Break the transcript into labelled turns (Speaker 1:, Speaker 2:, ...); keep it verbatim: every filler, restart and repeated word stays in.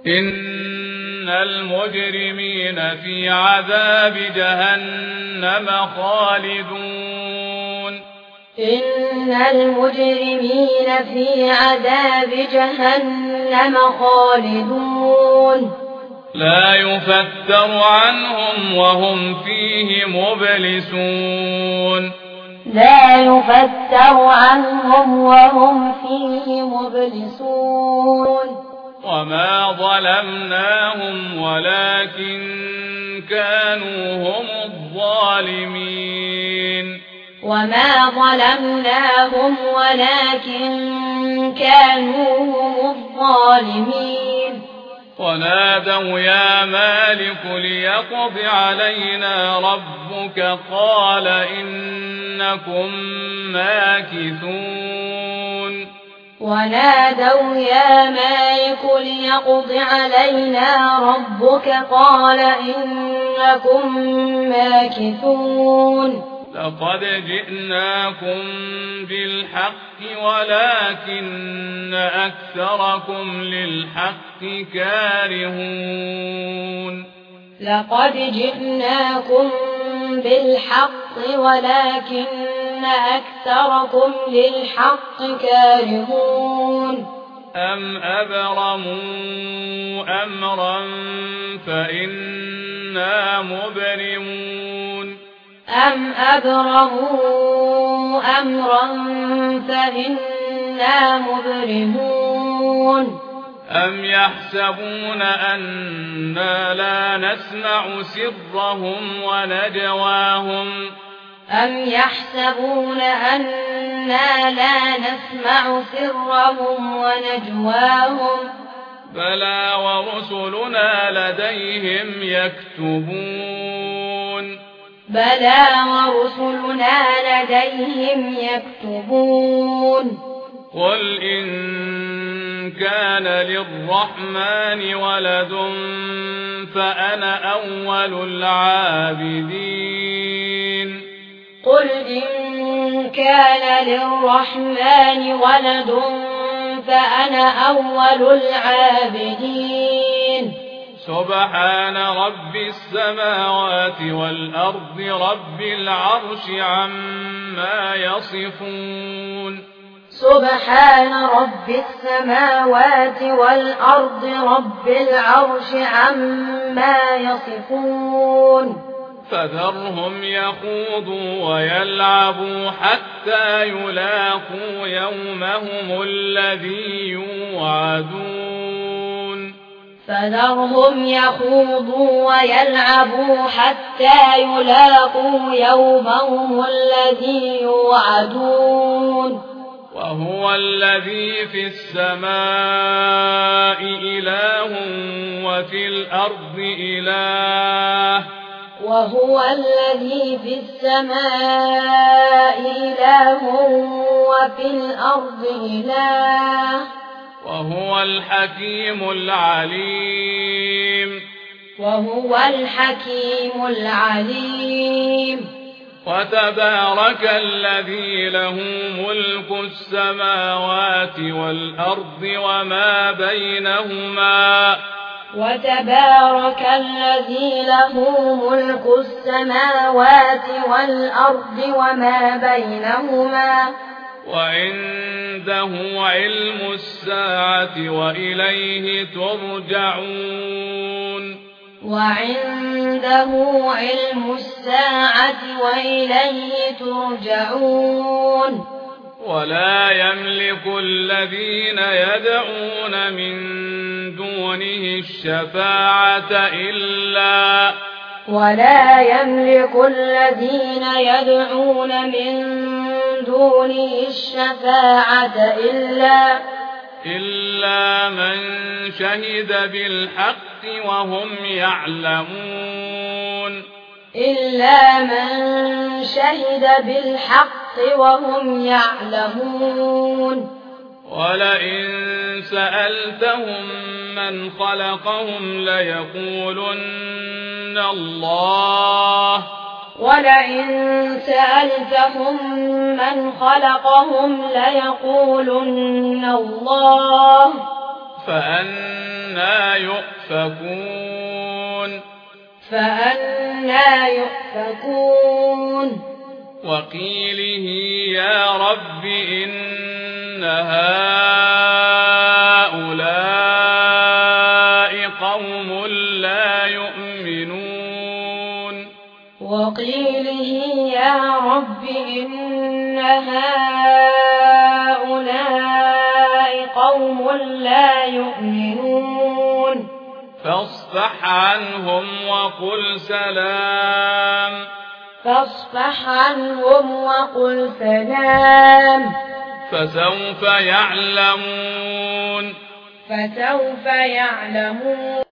Speaker 1: إن المجرمين في عذاب جهنم خالدون
Speaker 2: إن المجرمين في عذاب جهنم خالدون
Speaker 1: لا يفتر عنهم وهم فيه مبلسون
Speaker 2: لا يفتر عنهم وهم فيه مبلسون
Speaker 1: وما ظلمناهم ولكن كانوا هم الظالمين
Speaker 2: وما ظلمناهم ولكن كانوا هم الظالمين
Speaker 1: ونادوا يا مالك ليقض علينا ربك قال إنكم ماكثون
Speaker 2: ونادوا يا مالك ليقض علينا ربك قال إنكم ماكثون
Speaker 1: لقد جئناكم بالحق ولكن أكثركم للحق كارهون
Speaker 2: لقد جئناكم بالحق ولكن أكثركم للحق كارهون
Speaker 1: أم أبرموا أمرا فإنا مبرمون
Speaker 2: أم أبرموا أمرا فإنا مبرمون
Speaker 1: أم يحسبون أننا لا نسمع سرهم ونجواهم
Speaker 2: أم يحسبون أننا لا نسمع سرهم ونجواهم
Speaker 1: بلى ورسلنا لديهم يكتبون
Speaker 2: بلى ورسلنا لديهم يكتبون
Speaker 1: قل إن كان للرحمن ولد فأنا أول العابدين
Speaker 2: قل إن كان للرحمن ولد فأنا أول العابدين
Speaker 1: سبحان رب السماوات والأرض رب العرش عما يصفون
Speaker 2: سبحان رب السماوات والأرض رب العرش عما يصفون
Speaker 1: فذرهم يخوضوا ويلعبوا حتى يلاقوا يومهم الذي يوعدون
Speaker 2: فذرهم يخوضوا ويلعبوا حتى يلاقوا يومهم الذي يوعدون
Speaker 1: وهو الذي في السماء إله وفي الأرض إله
Speaker 2: وهو الذي في السماء إله وفي الأرض إله
Speaker 1: وهو الحكيم العليم
Speaker 2: وهو الحكيم العليم
Speaker 1: وتبارك الذي له ملك السماوات والأرض وما بينهما
Speaker 2: وتبارك الذي له ملك السماوات والأرض وما بينهما
Speaker 1: وعنده علم الساعة وإليه ترجعون
Speaker 2: وعنده علم الساعة وإليه ترجعون
Speaker 1: ولا يملك الذين يدعون من دونه الشفاعة إلا
Speaker 2: ولا يملك الذين يدعون من دونه الشفاعة إلا
Speaker 1: إلا من شهد بالحق وهم يعلمون
Speaker 2: إلا من شهد بالحق وهم يعلمون
Speaker 1: ولئن سألتهم من خلقهم ليقولن الله
Speaker 2: ولئن سألتهم من خلقهم ليقولن الله
Speaker 1: فأنى يؤفكون
Speaker 2: فأنى يؤفكون
Speaker 1: وقيله يا رب إن هؤلاء قوم لا يؤمنون
Speaker 2: وقيله يا رب إن هؤلاء قوم لا يؤمنون
Speaker 1: فاصفح عنهم وقل سلام
Speaker 2: فاصفح عنهم وقل سلام
Speaker 1: فسوف يعلمون
Speaker 2: فسوف يعلمون